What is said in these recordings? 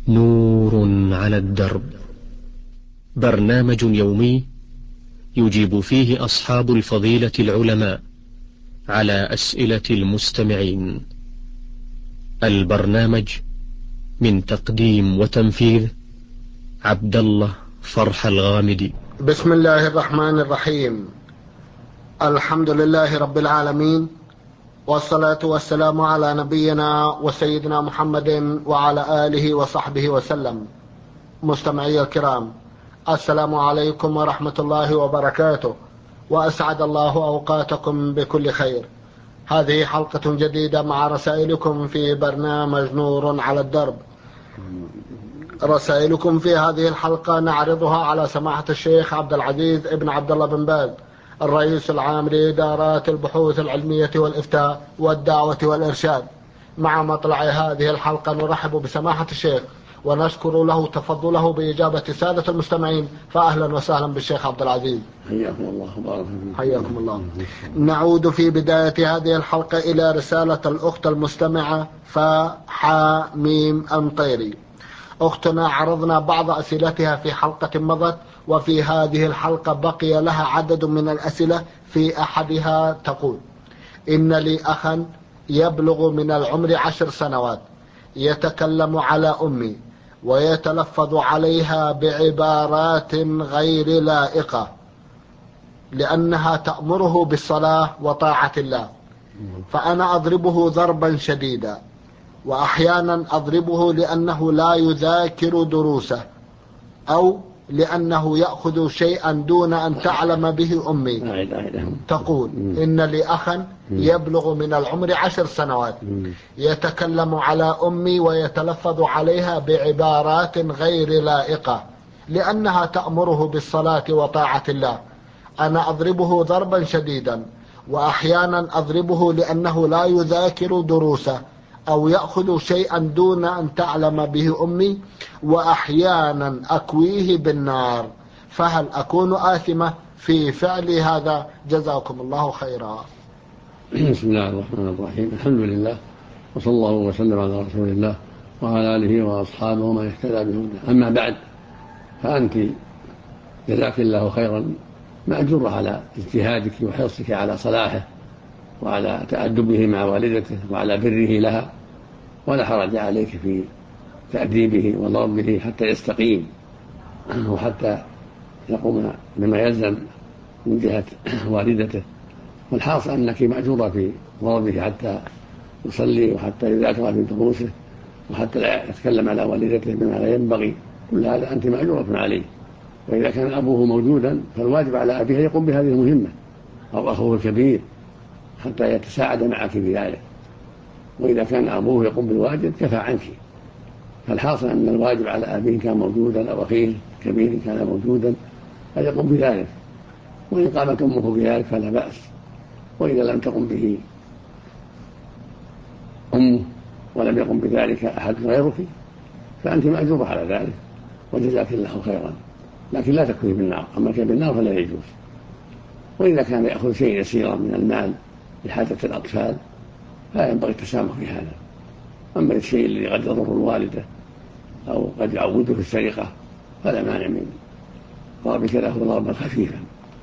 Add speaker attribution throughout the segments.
Speaker 1: نور على الدرب، برنامج يومي يجيب فيه أصحاب الفضيلة العلماء على أسئلة المستمعين. البرنامج من تقديم وتنفيذ عبد الله فرح الغامدي.
Speaker 2: بسم الله الرحمن الرحيم. الحمد لله رب العالمين، والصلاة والسلام على نبينا وسيدنا محمد وعلى آله وصحبه وسلم. مستمعي الكرام، السلام عليكم ورحمة الله وبركاته، وأسعد الله أوقاتكم بكل خير. هذه حلقة جديدة مع رسائلكم في برنامج نور على الدرب. رسائلكم في هذه الحلقة نعرضها على سماحة الشيخ عبد العزيز ابن عبد الله بن باز، الرئيس العام لإدارات البحوث العلمية والإفتاء والدعوة والإرشاد. مع مطلع هذه الحلقة نرحب بسماحة الشيخ ونشكر له تفضله بإجابة سادة المستمعين، فأهلا وسهلا بالشيخ عبد العزيز.
Speaker 3: حياكم الله وبارك فيكم.
Speaker 2: حياكم الله. نعود في بداية هذه الحلقة إلى رسالة الأخت المستمعة فحاميم أمطيري. أختنا عرضنا بعض أسئلتها في حلقة مضت، وفي هذه الحلقة بقي لها عدد من الأسئلة. في أحدها تقول: إن لي أخا يبلغ من العمر 10 سنوات، يتكلم على أمي ويتلفظ عليها بعبارات غير لائقة لأنها تأمره بالصلاة وطاعة الله، فأنا أضربه ضربا شديدا، وأحيانا أضربه لأنه لا يذاكر دروسه، أو لأنه يأخذ شيئا دون أن تعلم به أمي. تقول: إن لي أخا يبلغ من العمر 10 سنوات، يتكلم على أمي ويتلفظ عليها بعبارات غير لائقة لأنها تأمره بالصلاة وطاعة الله. أنا أضربه ضربا شديدا، وأحيانا أضربه لأنه لا يذاكر دروسه أو يأخذ شيئا دون أن تعلم به أمي، وأحيانا أكويه بالنار، فهل أكون آثمة في فعل هذا؟ جزاكم الله خيرا.
Speaker 3: بسم الله الرحمن الرحيم. الحمد لله، وصلى الله وسلم على رسول الله وعلى آله وأصحابه ومن اهتدى بهداه. أما بعد، فأنت جزاك الله خيرا مأجورة على اجتهادك وحرصك على صلاحه وعلى تأدبه مع والدته وعلى بره لها، ولا حرج عليك في تأديبه وضربه حتى يستقيم وحتى يقوم بما يلزم من جهة والدته. والحاصل أنك مأجورة في ضربه حتى يصلي وحتى يذاكر في دروسه وحتى لا يتكلم على والدته بما لا ينبغي. كل هذا أنت مأجورة عليه. وإذا كان أبوه موجودا فالواجب على أبيه يقوم بهذه المهمة، أو أخوه الكبير، حتى يتساعد معك في ذلك. وإذا كان أبوه يقوم بالواجب كفى عنك. فالحاصل أن الواجب على أبيه كان موجودا أو أخيه الكبير كان موجودا فيقوم بذلك، وإن قامت أمه بذلك فلا بأس. وإذا لم تقم به أمه ولم يقم بذلك أحد غيرك فأنت مأجورة على ذلك، وجزاك الله خيرا. لكن لا تكفي بالنار، أما كان بالنار فلا يجوز. وإذا كان يأخذ شيء يسيرا من المال لحاجة الأطفال لا ينبغي التسامح في هذا. أما الشيء الذي قد يضر الوالدة أو قد يعوده في السرقة فلا مانع من ضربك له ضربا خفيفا،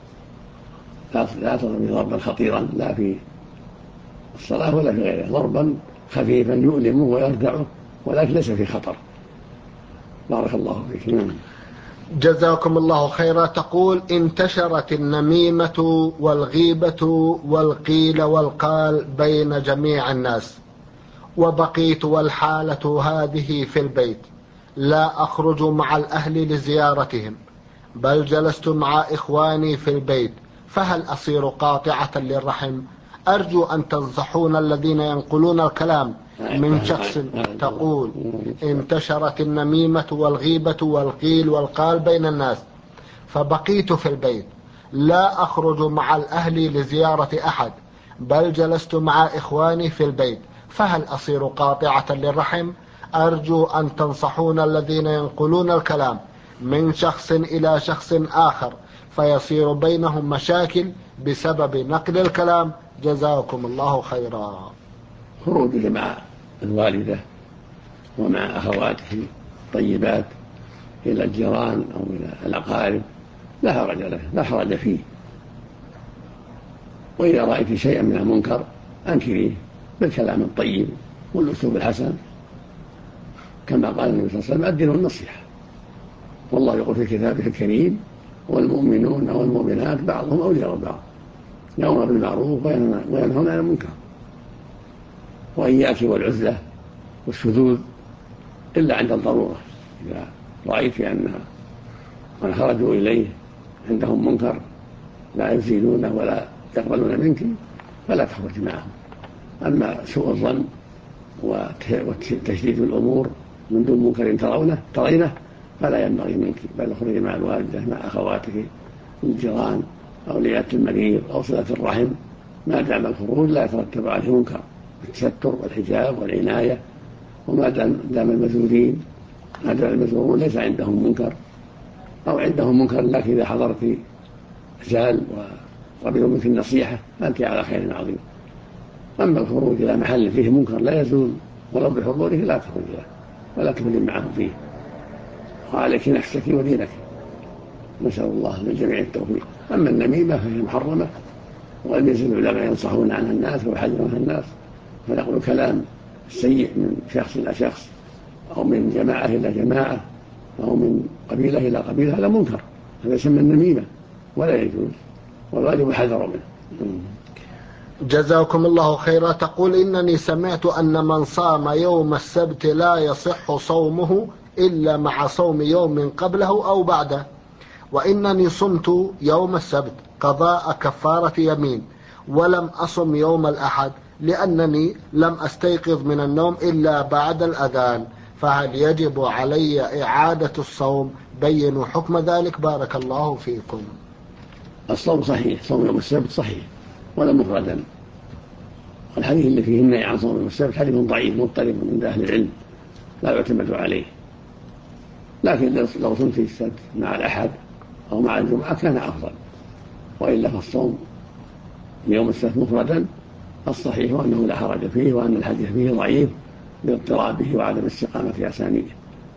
Speaker 3: لا تضرب ضربا خطيرا لا في الصلاة ولا في غيرها، ضربا خفيفا يؤلمه ويردعه ولكن ليس في خطر. بارك الله فيك.
Speaker 2: جزاكم الله خيرا. تقول: انتشرت النميمة والغيبة والقيل والقال بين جميع الناس، وبقيت والحالة هذه في البيت، لا أخرج مع الأهل لزيارتهم، بل جلست مع إخواني في البيت، فهل أصير قاطعة للرحم؟ أرجو أن تنصحون الذين ينقلون الكلام من شخص. تقول: انتشرت النميمة والغيبة والقيل والقال بين الناس، فبقيت في البيت، لا أخرج مع الأهل لزيارة أحد، بل جلست مع إخواني في البيت، فهل أصير قاطعة للرحم؟ أرجو أن تنصحون الذين ينقلون الكلام من شخص إلى شخص آخر فيصير بينهم مشاكل بسبب نقل الكلام. جزاكم الله خيرا.
Speaker 3: خروجه مع الوالدة ومع أخواته الطيبات إلى الجيران أو إلى الأقارب لا حرج له، لا حرج فيه. وإذا رأيت شيئا من المنكر أنكريه بالكلام الطيب والأسلوب الحسن، كما قال النبي صلى الله عليه وسلم: الدين النصيحة. والله يقول في كتابه الكريم: والمؤمنون والمؤمنات بعضهم أولياء بعض يأمرون بالمعروف وينهون عن المنكر. وإياك والعزلة والشذوذ إلا عند الضرورة. إذا رأيت أن من خرجوا إليه عندهم منكر لا يزيلونه ولا يقبلون منك فلا تخرج معهم. أما سوء الظن وتشديد الأمور من دون منكر ترينه فلا ينبغي منك، بل اخرجي مع الوالدة، مع أخواتك، الجيران، أولياء المريض أو صلة الرحم، ما دام الخروج لا يترتب عليه منكر، التستر والحجاب والعناية. وما دام المزورين، ما دام المزورون ليس عندهم منكر أو عندهم منكر لكن إذا حضرت زال وقبلوا منك النصيحة فأنت على خير عظيم. أما الخروج إلى محل فيه منكر لا يزول ولو بحضوره لا تخرج له ولا تخرج معه فيه، وعليك نفسك ودينك. نسأل الله للجميع التوفيق. أما النميمة فهي محرمة، وقد يزل العلماء ينصحون عنها الناس ويحذرونها الناس، فيقول كلام سيء من شخص إلى شخص أو من جماعة إلى جماعة أو من قبيلة إلى قبيلة، هذا منكر، هذا يسمى النميمة ولا يجوز، والواجب الحذر منه.
Speaker 2: جزاكم الله خيرا. تقول: إنني سمعت أن من صام يوم السبت لا يصح صومه إلا مع صوم يوم قبله أو بعده، وإنني صمت يوم السبت قضاء كفارة يمين ولم أصم يوم الأحد لأنني لم أستيقظ من النوم إلا بعد الأذان، فهل يجب علي إعادة الصوم؟ بينوا حكم ذلك بارك الله فيكم.
Speaker 3: الصوم صحيح، صوم يوم السبت صحيح ولا مفردا. والحديث اللي فيه النهي عن صوم يوم السبت حديث ضعيف مضطرب عند أهل العلم لا يعتمد عليه، لكن لو صمت السبت مع الأحد أو مع الجمعة كان أفضل. وإلا فالصوم يوم السبت مفردا الصحيح أنه لا حرج فيه، وأن الحديث فيه ضعيف لاضطرابه وعدم استقامة أسانيده،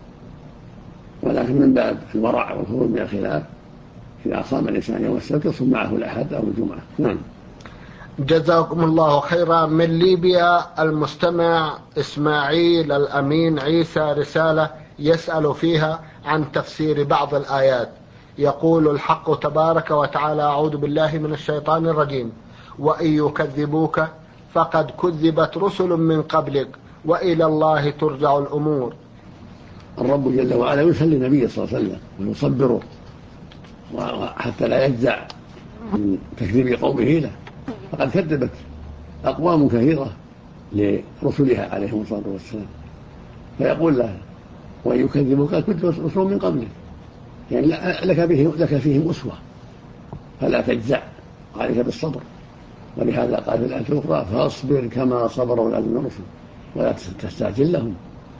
Speaker 3: ولكن من باب الورع والخروج من الخلاف إذا صام الإنسان يوم السبت يصوم معه الأحد أو الجمعة. نعم.
Speaker 2: جزاكم الله خيرا. من ليبيا المستمع إسماعيل الأمين عيسى رسالة يسأل فيها عن تفسير بعض الآيات. يقول: الحق تبارك وتعالى: أعوذ بالله من الشيطان الرجيم: وإن يكذبوك فقد كذبت رسل من قبلك وإلى الله ترجع الأمور.
Speaker 3: الرب جل وعلا يسلي النبي صلى الله عليه وسلم ويصبره حتى لا يجزع من تكذيب قومه له، فقد كذبت أقوام كثيرة لرسلها عليهم الصلاة والسلام، فيقول له: وإن يكذبوك كذبت رسل من قبلك، يعني لك فيهم أسوة فلا تجزع وعليك بالصبر. ولهذا قال في الآية الأخرى: فاصبر كما صبر أولئك من الرسل ولا تستعجل لهم.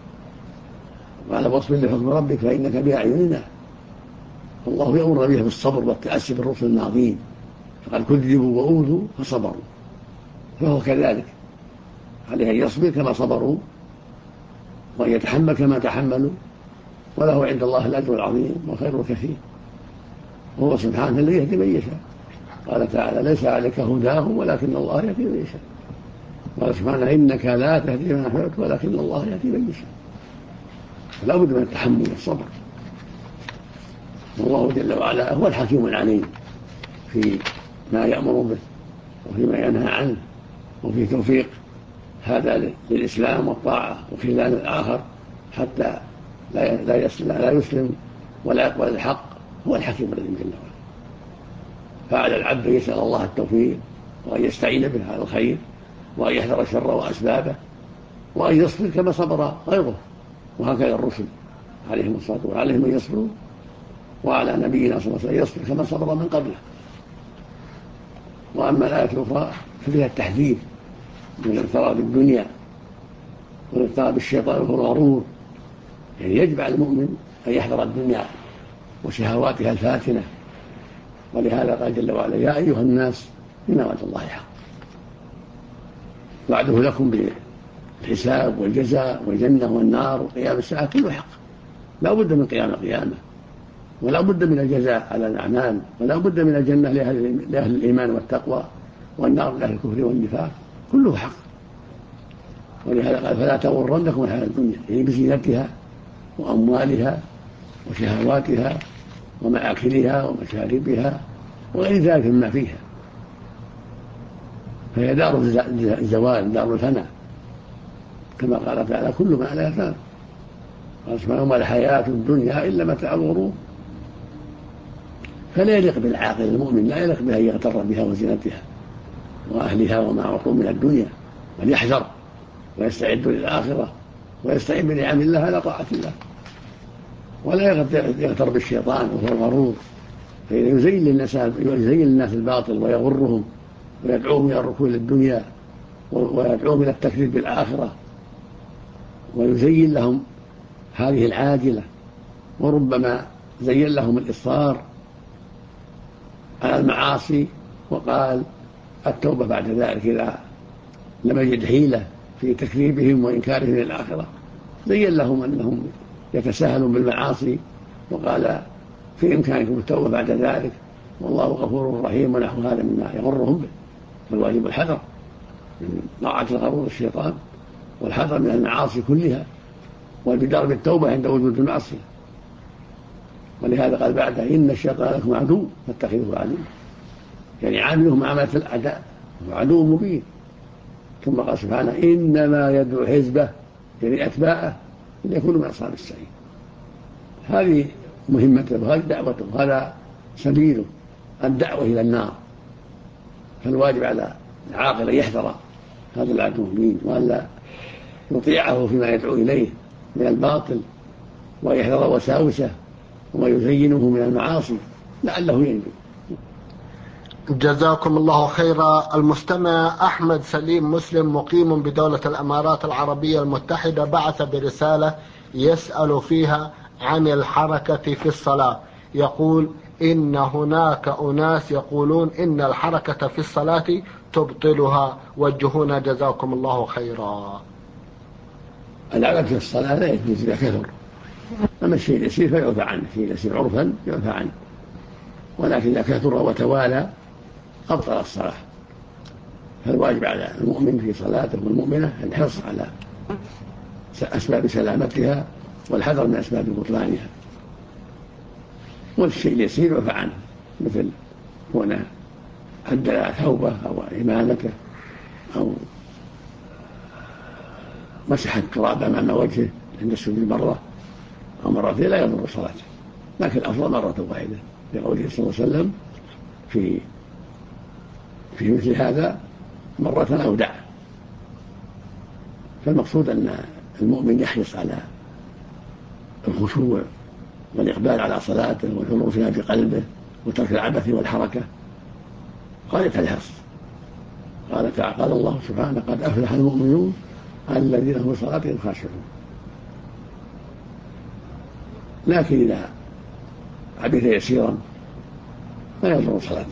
Speaker 3: قال: واصبر لحكم ربك فإنك بأعيننا. الله يأمر به بالصبر والتأسي بالرسل العظيم، فقد كذبوا وأوذوا فصبروا، فهو كذلك عليه أن يصبر كما صبروا وأن يتحمل كما تحملوا، وله عند الله الأجر العظيم وخير كثير، وهو سبحانه الذي يهدي من يشاء. قال تعالى: ليس عليك هداهم ولكن الله يهدي من يشاء. قال سبحانه: إنك لا تهدي من أحببت ولكن الله يهدي من يشاء. فلا بد من التحمل والصبر. والله جل وعلا هو الحكيم العليم في ما يأمر به وفيما ينهى عنه، وفي توفيق هذا للإسلام والطاعة وخذلان الآخر حتى لا يسلم ولا يقبل الحق. هو الحكيم الذي جل وعلا. فعلى العبد يسأل الله التوفيق وأن يستعين به على الخير وأن يحذر الشر وأسبابه وأن يصبر كما صبر غيره. وهكذا الرسل عليهم الصلاة والسلام عليهم أن يصبروا، وعلى نبينا صلى الله عليه وسلم يصبر كما صبر من قبله. وأما الآية الأخرى ففيها التحذير من الاغترار بالدنيا والاغترار بالشيطان وهو الغرور، يعني يجب على المؤمن أن يحذر الدنيا وشهواتها الفاتنة. ولهذا قال جل وعلا: يا أيها الناس إن وعد الله حق، وعده لكم بالحساب والجزاء والجنة والنار وقيام الساعة كله حق، لا بد من قيام القيامة، ولا بد من الجزاء على الأعمال، ولا بد من الجنة لأهل الإيمان والتقوى، والنار لأهل الكفر والنفاق، كله حق. ولهذا قال فلا تغرنكم الحياة الدنيا، يعني بزينتها وأموالها وشهواتها ومآكلها ومشاربها وغير ذلك مما فيها، فهي دار الزوال، دار الفناء، كما قال تعالى كل ما عليها فان. قال سبحانه وما الحياة الدنيا إلا متاع الغرور. فلا يليق بالعاقل المؤمن، لا يليق بها يغتر بها وزينتها وأهلها وما أعطوا من الدنيا، بل يحذر ويستعد للآخرة ويستعد بنعم الله على طاعة الله، ولا يغتر بالشيطان وهو الغرور، فيزين للناس الباطل ويغرهم ويدعوهم إلى الركون للدنيا ويدعوهم إلى التكذيب بالآخرة، ويزين لهم هذه العاجلة، وربما زين لهم الإصرار على المعاصي، وقال التوبة بعد ذلك إذا لم يجد حيلة في تكذيبهم وإنكارهم للآخرة، زين لهم أنهم يتساهلون بالمعاصي، وقال في إمكانكم التوبة بعد ذلك والله غفور رحيم، ونحو هذا مما يغرهم به. فالواجب الحذر من طاعة الغرور الشيطان، والحذر من المعاصي كلها، والبدار بالتوبة عند وجود المعصية. ولهذا قال بعدها إن الشيطان لكم عدو فاتخذوه عدو، يعني عامله معاملة الأعداء، وعدو مبين. ثم قال سبحانه إنما يدعو حزبه، يعني أتباعه، ليكونوا من أصحاب السعير. هذه مهمته وهذه دعوته وهذا سبيله، الدعوة إلى النار. فالواجب على العاقل أن يحذر هذا العدو المبين، وألا يطيعه فيما يدعو إليه من الباطل، ويحذر وساوسه وما يزينه من المعاصي لعله ينجو.
Speaker 2: جزاكم الله خيرا. المستمع أحمد سليم مسلم مقيم بدولة الإمارات العربية المتحدة بعث برسالة يسأل فيها عن الحركة في الصلاة. يقول إن هناك أناس يقولون إن الحركة في الصلاة تبطلها، وجهونا جزاكم الله خيرا.
Speaker 3: العبث في الصلاة لا يجوز إذا كثر، أما الشيء اليسير فيعفى عنه، الشيء اليسير عرفا يعفى عنه، ولكن إذا كثر وتوالى أبطل الصلاة. فالواجب على المؤمن في صلاته والمؤمنة الحرص على أسباب سلامتها والحذر من أسباب بطلانها، والشيء اليسير يعفى عنه، مثل كونه أدى ثوبه أو عمامته أو مسح التراب أمام وجهه عند السجود مرة أو مرتين لا يضر صلاته، لكن الأفضل مرة واحدة لقوله صلى الله عليه وسلم في مثل هذا مرة أو دع. فالمقصود أن المؤمن يحرص على الخشوع والإقبال على صلاته والحضور فيها بقلبه وترك العبث والحركة غاية الحرص. قال الله سبحانه قد أفلح المؤمنون الذين هم في صلاتهم خاشعون. لكن إذا عبث يسيرا لا يضر صلاته،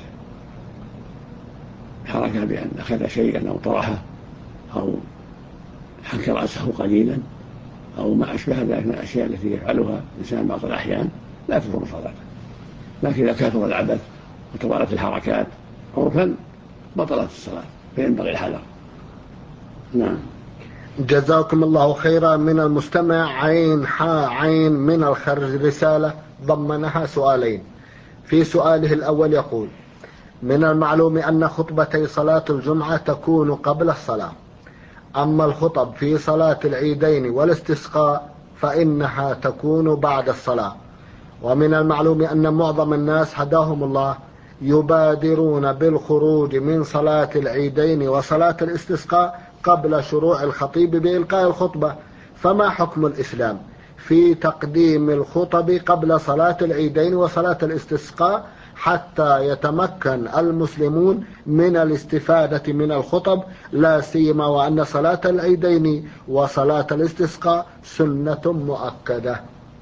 Speaker 3: حركة بأن أخذ شيئا أو طرحه أو حك رأسه قليلا أو ما أشبه ذلك من الأشياء التي يفعلها الإنسان بعض الأحيان لا تضر صلاته. لكن إذا كثر العبث وتوالت الحركات عرفا بطلت الصلاة، فينبغي الحذر. نعم.
Speaker 2: جزاكم الله خيرا. من المستمع عين عين من الخرج رسالة ضمنها سؤالين. في سؤاله الأول يقول: من المعلوم أن خطبتي صلاة الجمعة تكون قبل الصلاة، أما الخطب في صلاة العيدين والاستسقاء فإنها تكون بعد الصلاة. ومن المعلوم أن معظم الناس هداهم الله يبادرون بالخروج من صلاة العيدين وصلاة الاستسقاء قبل شروع الخطيب بإلقاء الخطبة، فما حكم الإسلام في تقديم الخطب قبل صلاة العيدين وصلاة الاستسقاء حتى يتمكن المسلمون من الاستفادة من الخطب، لا سيما وأن صلاة العيدين وصلاة الاستسقاء سنة مؤكدة؟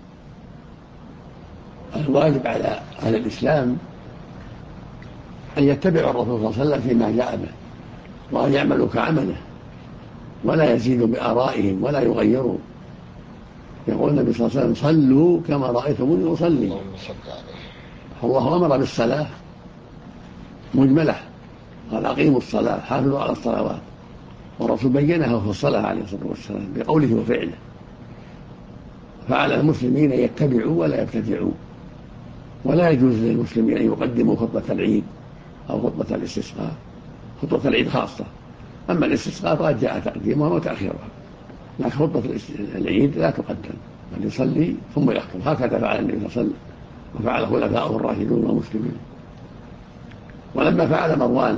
Speaker 3: الواجب على أهل الإسلام أن يتبعوا الرسول صلى الله عليه وسلم فيما جاء به، وأن يعملوا كعمله ولا يزيدوا بآرائهم ولا يغيروا. يقول النبي صلى الله عليه وسلم صلوا كما رأيتموني أصلي. الله أمر بالصلاة مجملة، قال أقيموا الصلاة حافظوا على الصلوات، والرسول بينها في الصلاة عليه الصلاة والسلام بقوله وفعله. فعلى المسلمين أن يتبعوا ولا يبتدعوا، ولا يجوز للمسلمين أن يقدموا خطبة العيد أو خطبة الاستسقاء، خطبة العيد خاصة، أما الاستسقاء فقد جاء تقديمها وتأخيرها، لكن خطبة العيد لا تقدم، بل يصلي ثم يخطب، هكذا فعل النبي صلى الله عليه وسلم وفعل خلفاؤه الراشدون والمسلمين. ولما فعل مروان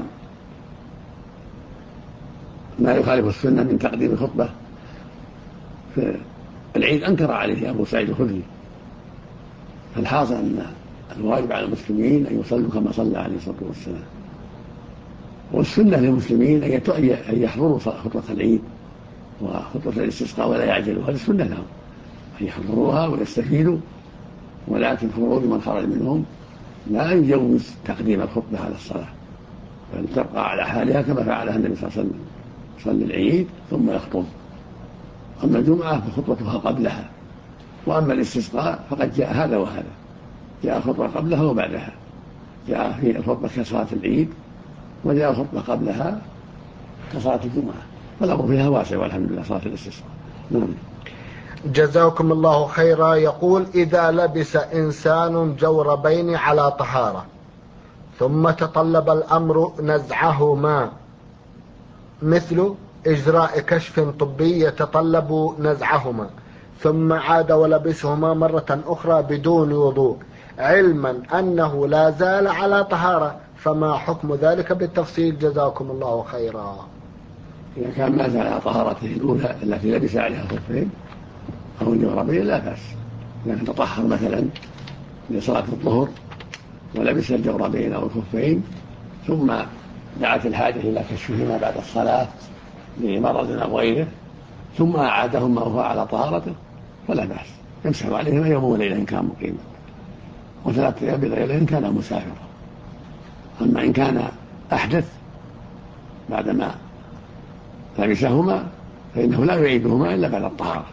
Speaker 3: ما يخالف السنة من تقديم الخطبة في العيد أنكر عليه أبو سعيد الخدري. فالحاصل أن الواجب على المسلمين أن يصلوا كما صلى عليه الصلاة والسلام، والسنة للمسلمين أن يحضروا خطبة العيد وخطبة الاستسقاء ولا يعجلوا، هذه السنة لهم أن يحضروها ويستفيدوا، ولكن خروج من خرج منهم لا يجوز تقديم الخطبة على الصلاة، بل تبقى على حالها كما فعلها النبي صلى الله عليه وسلم، يصلي العيد ثم يخطب. أما الجمعة فخطبتها قبلها، وأما الاستسقاء فقد جاء هذا وهذا، جاء خطبة قبلها وبعدها، جاء في الخطبة كصلاة العيد وجاء الخطبة قبلها كصلاة الجمعة، فالأمر فيها واسع والحمد لله. صلاة الاستسقاء. نعم.
Speaker 2: جزاكم الله خيرا. يقول: إذا لبس إنسان جوربين على طهارة ثم تطلب الأمر نزعهما، مثل إجراء كشف طبي يتطلب نزعهما، ثم عاد ولبسهما مرة أخرى بدون وضوء، علما أنه لا زال على طهارة، فما حكم ذلك بالتفصيل؟ جزاكم الله خيرا.
Speaker 3: إذا كان ما زال على طهارته الأولى التي لبس عليها الخفين أو الجوربين لا بأس، لكن تطهر مثلا لصلاة الظهر ولبس الجوربين أو الخفين ثم دعت الحاجة إلى كشفهما بعد الصلاة لمرض أو غيره ثم أعادهما وهو على طهارته فلا بأس، يمسح عليهما يوم وليلة إن كان مقيما، وثلاثة أيام بليلة إن كان مسافرا. أما إن كان أحدث بعدما لبسهما فإنه لا يعيدهما إلا بعد الطهارة.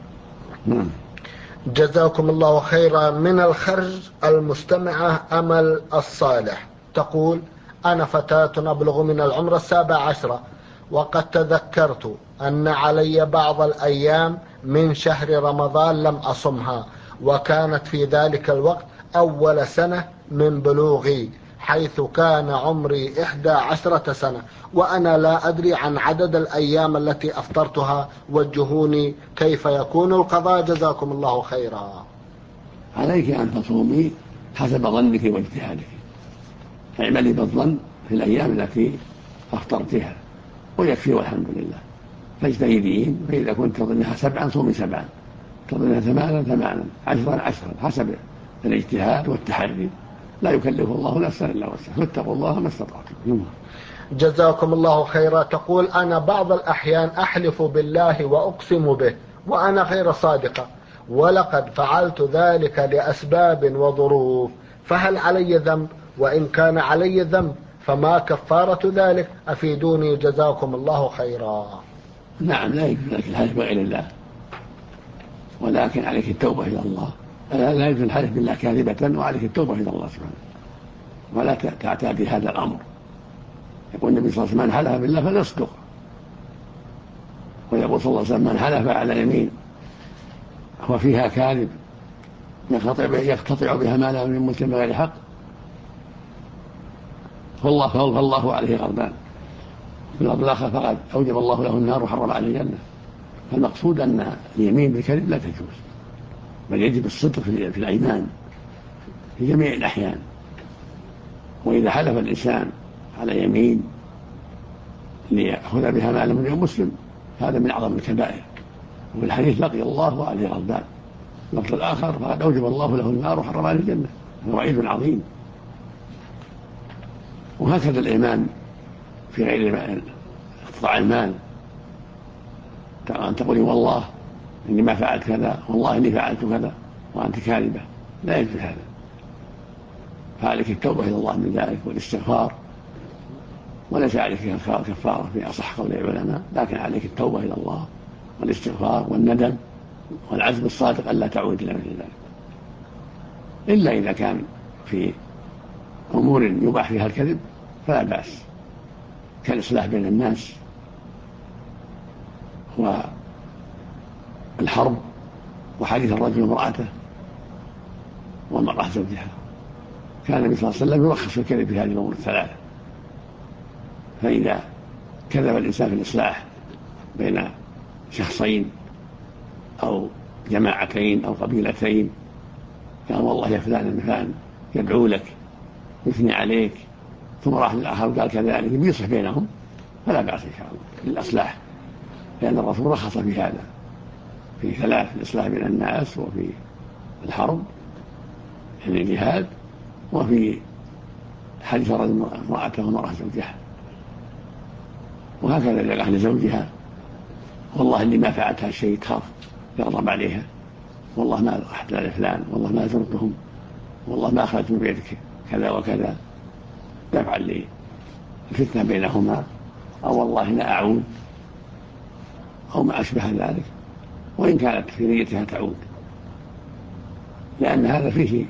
Speaker 2: جزاكم الله خيرا. من الخرج المستمعة أمل الصالح تقول: أنا فتاة أبلغ من العمر 17، وقد تذكرت أن علي بعض الأيام من شهر رمضان لم أصمها، وكانت في ذلك الوقت أول سنة من بلوغي، حيث كان عمري 11 سنة، وأنا لا أدري عن عدد الأيام التي أفطرتها، وجهوني كيف يكون القضاء؟ جزاكم الله خيرا.
Speaker 3: عليك أن تصومي حسب ظنك واجتهادك، اعملي بالظن في الأيام التي أفطرتها ويكفي والحمد لله، فاجتهدين، فإذا كنت تظنها 7 صومي 7، تظنها 8 10 حسب الاجتهاد والتحري، لا يكلف الله نفسا إلا وسعها، فاتقوا الله ما استطعتم.
Speaker 2: جزاكم الله خيرا. تقول: أنا بعض الأحيان أحلف بالله وأقسم به وأنا غير صادقة، ولقد فعلت ذلك لأسباب وظروف، فهل علي ذنب؟ وإن كان علي ذنب فما كفارة ذلك؟ أفيدوني جزاكم الله خيرا.
Speaker 3: نعم، لا يجوز لك الحلف بغير الله، ولكن عليك التوبة إلى الله. لا يجوز الحلف بالله كاذبة، وعليك التوبة إلى الله سبحانه، ولا تعتادي هذا الأمر. يقول النبي صلى الله عليه وسلم: من حلف بالله فليصدق. ويقول صلى الله عليه وسلم: من حلف على يمين وفيها كاذب يقتطع بها مالا من مسلم بغير حق فالله عليه غضبان، في الأرض الآخر فقد أوجب الله له النار وحرم عليه الجنة. فالمقصود أن اليمين بالكذب لا تجوز، بل يجب الصدق في الأيمان في جميع الأحيان. وإذا حلف الإنسان على يمين ليأخذ بها مالا من مسلم هذا من أعظم الكبائر، وفي الحديث: لقي الله وعليه غضبان. اللفظ الآخر: فقد أوجب الله له النار وحرم عليه الجنة. وعيد عظيم. وهكذا الإيمان في غير اقتطاع المال، أن تقولي والله إني ما فعلت كذا، والله إني فعلت كذا، وأنت كاذبة، لا يجوز هذا. فعليك التوبة إلى الله من ذلك والاستغفار، وليس عليك كفارة في أصح قول العلماء، لكن عليك التوبة إلى الله والاستغفار والندم والعزم الصادق ألا تعود إلى مثل ذلك، إلا إذا كان في أمور يباح فيها الكذب فلا بأس، كالإصلاح بين الناس والحرب وحديث الرجل وامرأته والمرأة زوجها. كان النبي صلى الله عليه وسلم يرخص الكذب في هذه الأمور الثلاثة، فإذا كذب الإنسان في الإصلاح بين شخصين أو جماعتين أو قبيلتين، قال والله يا فلان المفلان يدعو لك يثني عليك، ثم راح للآخر قال كذلك، بيصلح بينهم فلا بأس إن شاء الله للإصلاح، لأن الرسول رخص في هذا في ثلاث: الإصلاح بين الناس، وفي الحرب يعني الجهاد، وفي حديث الرجل امرأته ومرأة زوجها. وهكذا إذا قال لزوجها والله إني ما فعلت هالشيء تخاف يغضب عليها، والله ما رحت لفلان، والله ما زرتهم، والله ما أخرجت من بيتك كذا وكذا، دفعا للفتنة بينهما، أو والله لا أعود، أو ما أشبه ذلك، وإن كانت في نيتها تعود، لأن هذا فيه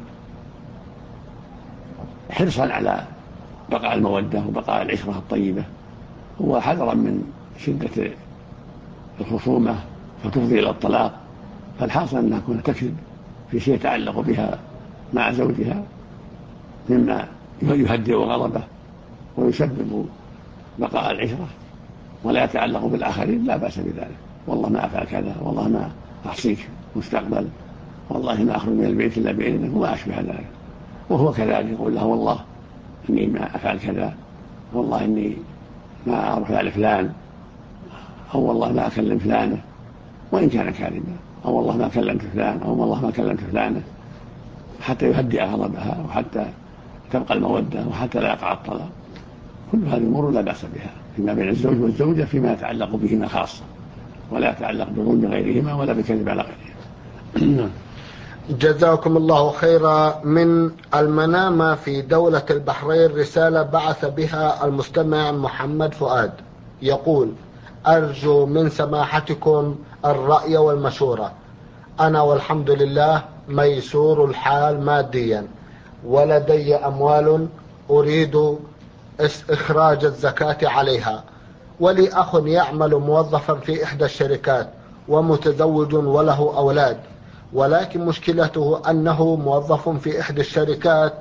Speaker 3: حرصا على بقاء المودة وبقاء العشرة الطيبة، وحذرا من شدة الخصومة فتفضي إلى الطلاق. فالحاصل أنها تكون تكذب في شيء يتعلق بها مع زوجها مما يهدئ غضبه ويسبب بقاء العشرة، ولا يتعلق بالآخرين لا بأس بذلك، والله ما أفعل كذا، والله ما أحصيك مستقبل، والله ما أخرج من البيت إلا بإذنك، وما أشبه ذلك. وهو كذلك يقول له والله إني ما أفعل كذا، والله إني ما أروح على فلان، أو والله ما أكلم فلانة، وإن كان كاذبا، أو والله ما كلمت فلان، أو والله ما كلمت فلانة، حتى يهدئ غضبها وحتى تبقى المودة وحتى لا يقع الطلاق. كل هذه الأمور لا بأس بها فيما بين الزوج والزوجة فيما يتعلق بهما خاصة، ولا يتعلق بظلم غيرهما ولا بكذب على غيرهما.
Speaker 2: جزاكم الله خيرا. من المنامة في دولة البحرين رسالة بعث بها المستمع محمد فؤاد، يقول: أرجو من سماحتكم الرأي والمشورة. أنا والحمد لله ميسور الحال ماديا، ولدي أموال أريد إخراج الزكاة عليها، ولي أخ يعمل موظفا في إحدى الشركات ومتزوج وله أولاد، ولكن مشكلته أنه موظف في إحدى الشركات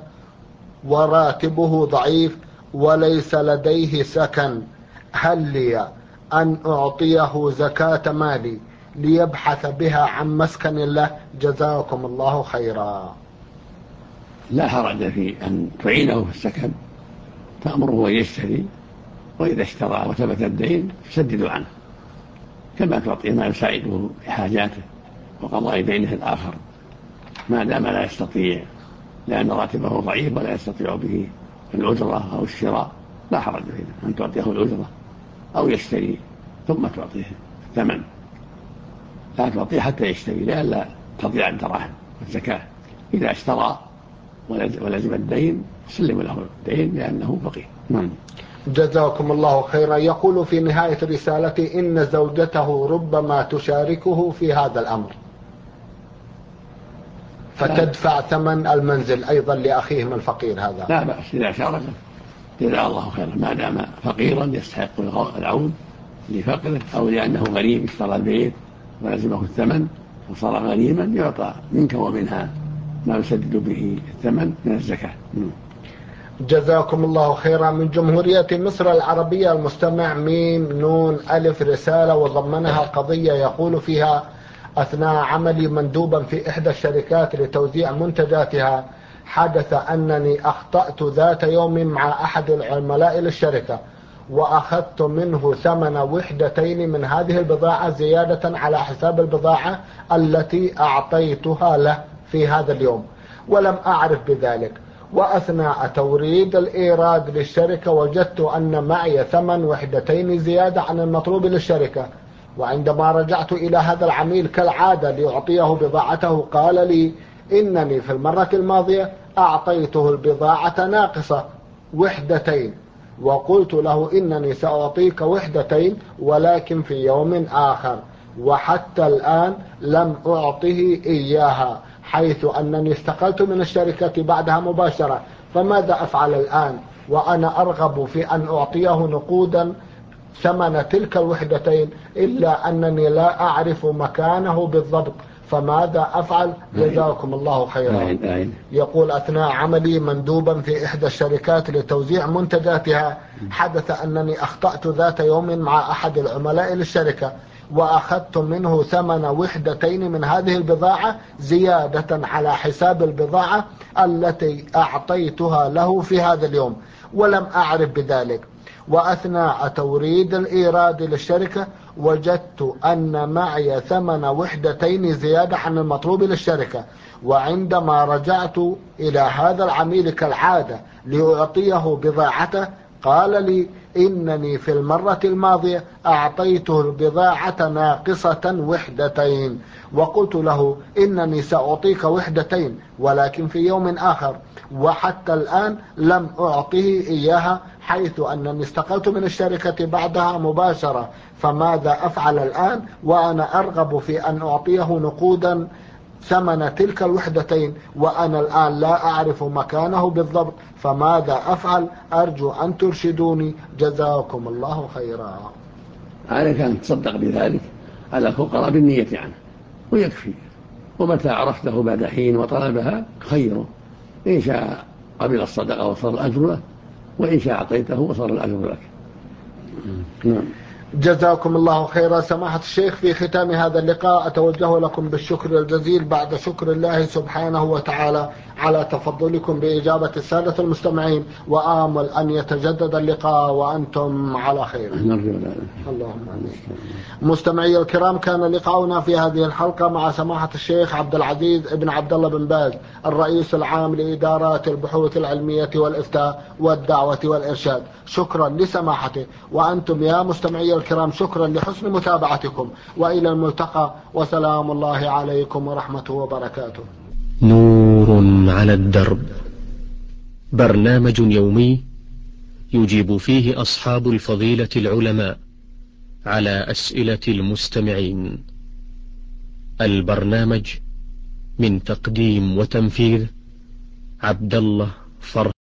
Speaker 2: وراتبه ضعيف وليس لديه سكن. هل لي أن أعطيه زكاة مالي ليبحث بها عن مسكن له؟ جزاكم الله خيرا.
Speaker 3: لا حرج في أن تعينه في السكن، تأمره أن يشتري، وإذا اشترى وثبت الدين تسدد عنه، كما تعطيه ما يساعده في حاجاته وقضاء دينه الآخر، ما دام لا يستطيع، لأن راتبه ضعيف ولا يستطيع به الأجرة أو الشراء، لا حرج فيه أن تعطيه الأجرة أو يشتري ثم تعطيه الثمن، لا تعطيه حتى يشتري لئلا تضيع الدراهم والزكاة. إذا اشترى ولزم الدين سلم له الدين لأنه فقير.
Speaker 2: جزاكم الله خيرا. يقول في نهاية رسالتي إن زوجته ربما تشاركه في هذا الأمر فتدفع ثمن المنزل أيضا لأخيهم الفقير هذا.
Speaker 3: لا بأس إذا شارك جزاه الله خيرا، ما دام فقيرا يستحق العون لفقره، أو لأنه غريم اشترى البيت ولزمه الثمن وصار غريما يعطى منك ومنها ما يسدد به الثمن من الزكاة.
Speaker 2: جزاكم الله خيرا. من جمهورية مصر العربية المستمع ميم نون ألف رسالة وضمنها قضية يقول فيها: أثناء عملي مندوبا في إحدى الشركات لتوزيع منتجاتها، حدث أنني أخطأت ذات يوم مع أحد العملاء للشركة، وأخذت منه ثمن وحدتين من هذه البضاعة زيادة على حساب البضاعة التي أعطيتها له في هذا اليوم، ولم أعرف بذلك. وأثناء توريد الإيراد للشركة وجدت أن معي ثمن وحدتين زيادة عن المطلوب للشركة، وعندما رجعت إلى هذا العميل كالعادة لأعطيه بضاعته قال لي إنني في المرة الماضية أعطيته البضاعة ناقصة وحدتين، وقلت له إنني سأعطيك وحدتين ولكن في يوم آخر، وحتى الآن لم أعطه إياها، حيث أنني استقلت من الشركة بعدها مباشرة. فماذا أفعل الآن وأنا أرغب في أن أعطيه نقودا ثمن تلك الوحدتين، إلا أنني لا أعرف مكانه بالضبط؟ فماذا أفعل؟ جزاكم الله خيرا. يقول: أثناء عملي مندوبا في إحدى الشركات لتوزيع منتجاتها، حدث أنني أخطأت ذات يوم مع أحد العملاء للشركة، وأخذت منه ثمن وحدتين من هذه البضاعة زيادة على حساب البضاعة التي أعطيتها له في هذا اليوم، ولم أعرف بذلك. وأثناء توريد الإيراد للشركة وجدت أن معي ثمن وحدتين زيادة عن المطلوب للشركة. وعندما رجعت إلى هذا العميل كالعادة لأعطيه بضاعته، قال لي إنني في المرة الماضية أعطيته البضاعة ناقصة وحدتين، وقلت له إنني سأعطيك وحدتين ولكن في يوم آخر، وحتى الآن لم أعطه إياها، حيث أنني استقلت من الشركة بعدها مباشرة. فماذا أفعل الآن وأنا أرغب في أن أعطيه نقودا ثمن تلك الوحدتين، وأنا الآن لا أعرف مكانه بالضبط؟ فماذا أفعل؟ أرجو أن ترشدوني، جزاكم الله خيرا.
Speaker 3: عليك أن تصدق بذلك على الفقراء بالنية عنه ويكفي، ومتى عرفته بعد حين وطلبها خيره، إن شاء قبل الصدقة وصار الأجر له، وإن شاء أعطيته وصار الأجر لك. نعم.
Speaker 2: جزاكم الله خيرا. سماحة الشيخ، في ختام هذا اللقاء أتوجه لكم بالشكر الجزيل بعد شكر الله سبحانه وتعالى على تفضلكم بإجابة السادة المستمعين، وآمل أن يتجدد اللقاء وأنتم على خير. اللهم آمين. مستمعي الكرام، كان لقاؤنا في هذه الحلقة مع سماحة الشيخ عبد العزيز بن عبد الله بن باز، الرئيس العام لإدارات البحوث العلمية والإفتاء والدعوة والإرشاد. شكرا لسماحته، وأنتم يا مستمعي الكرام شكرا لحسن متابعتكم، وإلى الملتقى، وسلام الله عليكم ورحمته وبركاته.
Speaker 1: نور على الدرب، برنامج يومي يجيب فيه أصحاب الفضيلة العلماء على أسئلة المستمعين. البرنامج من تقديم وتنفيذ عبد الله فرح.